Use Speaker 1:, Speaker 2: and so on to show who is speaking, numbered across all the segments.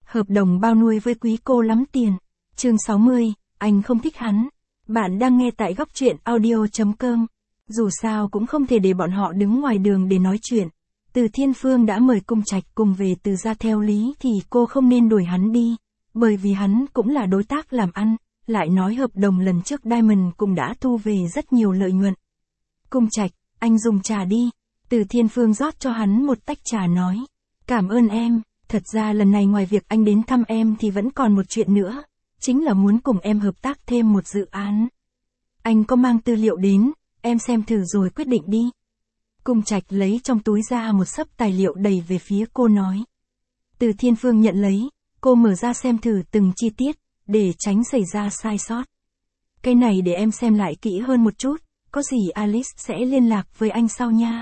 Speaker 1: Hợp đồng bao nuôi với quý cô lắm tiền. Chương 60, anh không thích hắn. Bạn đang nghe tại góc truyện audio.com. Dù sao cũng không thể để bọn họ đứng ngoài đường để nói chuyện. Từ Thiên Phương đã mời Cung Trạch cùng về Từ gia theo lý thì cô không nên đuổi hắn đi. Bởi vì hắn cũng là đối tác làm ăn, lại nói hợp đồng lần trước Diamond cũng đã thu về rất nhiều lợi nhuận. Cung Trạch, anh dùng trà đi. Từ Thiên Phương rót cho hắn một tách trà nói. Cảm ơn em, thật ra lần này ngoài việc anh đến thăm em thì vẫn còn một chuyện nữa. Chính là muốn cùng em hợp tác thêm một dự án. Anh có mang tư liệu đến, em xem thử rồi quyết định đi. Cung Trạch lấy trong túi ra một xấp tài liệu đầy về phía cô nói. Từ Thiên Phương nhận lấy, cô mở ra xem thử từng chi tiết, để tránh xảy ra sai sót. Cái này để em xem lại kỹ hơn một chút, có gì Alice sẽ liên lạc với anh sau nha.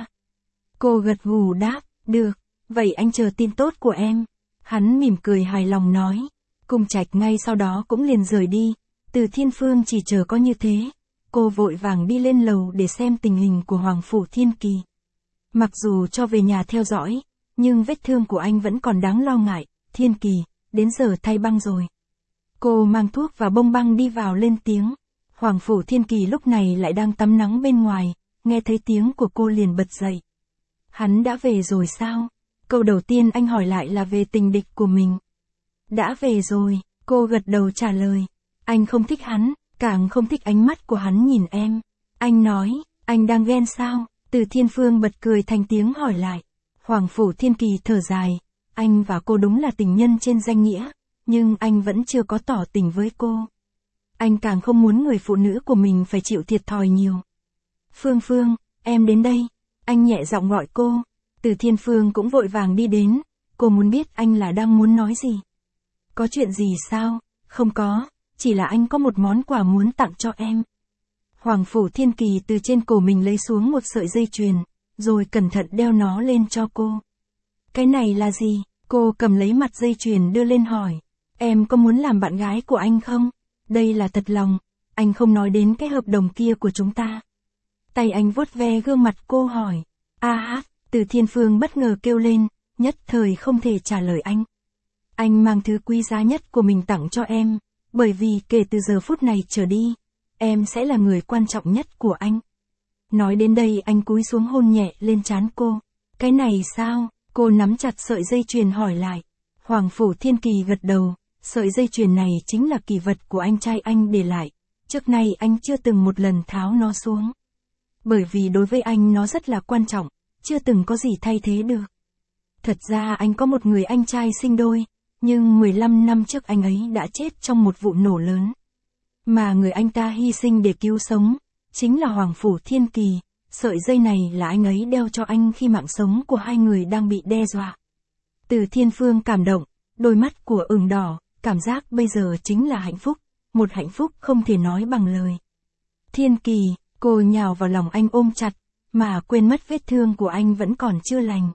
Speaker 1: Cô gật gù đáp, được, vậy anh chờ tin tốt của em. Hắn mỉm cười hài lòng nói. Cung Trạch ngay sau đó cũng liền rời đi. Từ Thiên Phương chỉ chờ có như thế. Cô vội vàng đi lên lầu để xem tình hình của Hoàng Phủ Thiên Kỳ. Mặc dù cho về nhà theo dõi, nhưng vết thương của anh vẫn còn đáng lo ngại. Thiên Kỳ, đến giờ thay băng rồi. Cô mang thuốc và bông băng đi vào lên tiếng. Hoàng Phủ Thiên Kỳ lúc này lại đang tắm nắng bên ngoài, nghe thấy tiếng của cô liền bật dậy. Hắn đã về rồi sao? Câu đầu tiên anh hỏi lại là về tình địch của mình. Đã về rồi, cô gật đầu trả lời. Anh không thích hắn, càng không thích ánh mắt của hắn nhìn em. Anh nói, anh đang ghen sao? Từ Thiên Phương bật cười thành tiếng hỏi lại. Hoàng Phủ Thiên Kỳ thở dài. Anh và cô đúng là tình nhân trên danh nghĩa, nhưng anh vẫn chưa có tỏ tình với cô. Anh càng không muốn người phụ nữ của mình phải chịu thiệt thòi nhiều. Phương Phương, em đến đây. Anh nhẹ giọng gọi cô. Từ Thiên Phương cũng vội vàng đi đến. Cô muốn biết anh là đang muốn nói gì. Có chuyện gì sao? Không có, chỉ là anh có một món quà muốn tặng cho em. Hoàng Phủ Thiên Kỳ từ trên cổ mình lấy xuống một sợi dây chuyền, rồi cẩn thận đeo nó lên cho cô. Cái này là gì? Cô cầm lấy mặt dây chuyền đưa lên hỏi. Em có muốn làm bạn gái của anh không? Đây là thật lòng, anh không nói đến cái hợp đồng kia của chúng ta. Tay anh vuốt ve gương mặt cô hỏi. Từ Thiên Phương bất ngờ kêu lên, nhất thời không thể trả lời anh. Anh mang thứ quý giá nhất của mình tặng cho em, bởi vì kể từ giờ phút này trở đi, em sẽ là người quan trọng nhất của anh. Nói đến đây anh cúi xuống hôn nhẹ lên trán cô. Cái này sao? Cô nắm chặt sợi dây chuyền hỏi lại. Hoàng Phủ Thiên Kỳ gật đầu, sợi dây chuyền này chính là kỷ vật của anh trai anh để lại. Trước nay anh chưa từng một lần tháo nó xuống. Bởi vì đối với anh nó rất là quan trọng, chưa từng có gì thay thế được. Thật ra anh có một người anh trai sinh đôi, nhưng 15 năm trước anh ấy đã chết trong một vụ nổ lớn. Mà người anh ta hy sinh để cứu sống, chính là Hoàng Phủ Thiên Kỳ. Sợi dây này là anh ấy đeo cho anh khi mạng sống của hai người đang bị đe dọa. Từ Thiên Phương cảm động, đôi mắt của ửng đỏ, cảm giác bây giờ chính là hạnh phúc, một hạnh phúc không thể nói bằng lời. Thiên Kỳ, cô nhào vào lòng anh ôm chặt, mà quên mất vết thương của anh vẫn còn chưa lành.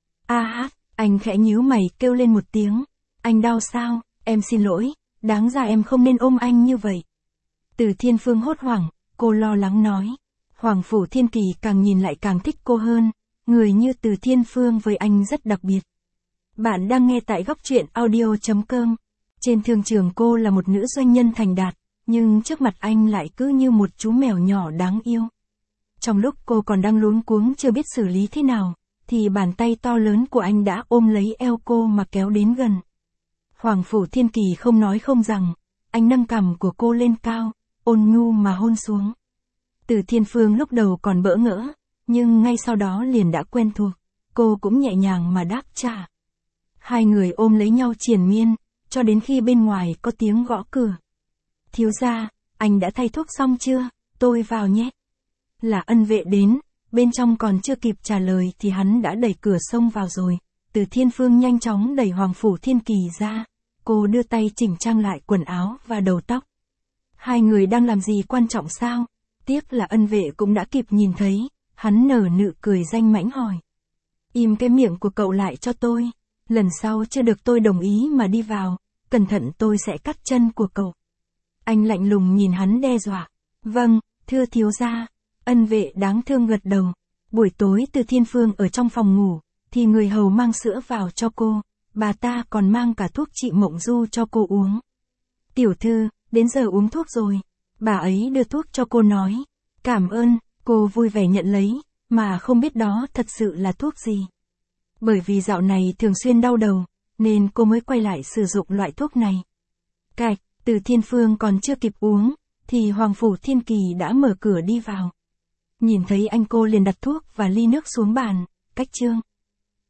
Speaker 1: Anh khẽ nhíu mày kêu lên một tiếng. Anh đau sao? Em xin lỗi, đáng ra em không nên ôm anh như vậy. Từ Thiên Phương hốt hoảng, cô lo lắng nói. Hoàng Phủ Thiên Kỳ càng nhìn lại càng thích cô hơn, người như Từ Thiên Phương với anh rất đặc biệt. Bạn đang nghe tại góc truyện audio.com. Trên thương trường cô là một nữ doanh nhân thành đạt, nhưng trước mặt anh lại cứ như một chú mèo nhỏ đáng yêu. Trong lúc cô còn đang luống cuống chưa biết xử lý thế nào, thì bàn tay to lớn của anh đã ôm lấy eo cô mà kéo đến gần. Hoàng Phủ Thiên Kỳ không nói không rằng, anh nâng cằm của cô lên cao, ôn nhu mà hôn xuống. Từ Thiên Phương lúc đầu còn bỡ ngỡ, nhưng ngay sau đó liền đã quen thuộc, cô cũng nhẹ nhàng mà đáp trả. Hai người ôm lấy nhau triền miên, cho đến khi bên ngoài có tiếng gõ cửa. Thiếu gia, anh đã thay thuốc xong chưa? Tôi vào nhé. Là Ân Vệ đến, bên trong còn chưa kịp trả lời thì hắn đã đẩy cửa xông vào rồi. Từ Thiên Phương nhanh chóng đẩy Hoàng Phủ Thiên Kỳ ra, cô đưa tay chỉnh trang lại quần áo và đầu tóc. Hai người đang làm gì quan trọng sao? Tiếc là Ân Vệ cũng đã kịp nhìn thấy, hắn nở nụ cười danh mãnh hỏi. Im cái miệng của cậu lại cho tôi, lần sau chưa được tôi đồng ý mà đi vào, cẩn thận tôi sẽ cắt chân của cậu. Anh lạnh lùng nhìn hắn đe dọa. Vâng, thưa thiếu gia. Ân Vệ đáng thương gật đầu. Buổi tối Từ Thiên Phương ở trong phòng ngủ, thì người hầu mang sữa vào cho cô, bà ta còn mang cả thuốc trị mộng du cho cô uống. Tiểu thư, đến giờ uống thuốc rồi. Bà ấy đưa thuốc cho cô nói. Cảm ơn, cô vui vẻ nhận lấy, mà không biết đó thật sự là thuốc gì. Bởi vì dạo này thường xuyên đau đầu, nên cô mới quay lại sử dụng loại thuốc này. Cạch, Từ Thiên Phương còn chưa kịp uống, thì Hoàng Phủ Thiên Kỳ đã mở cửa đi vào. Nhìn thấy anh cô liền đặt thuốc và ly nước xuống bàn, cách Trương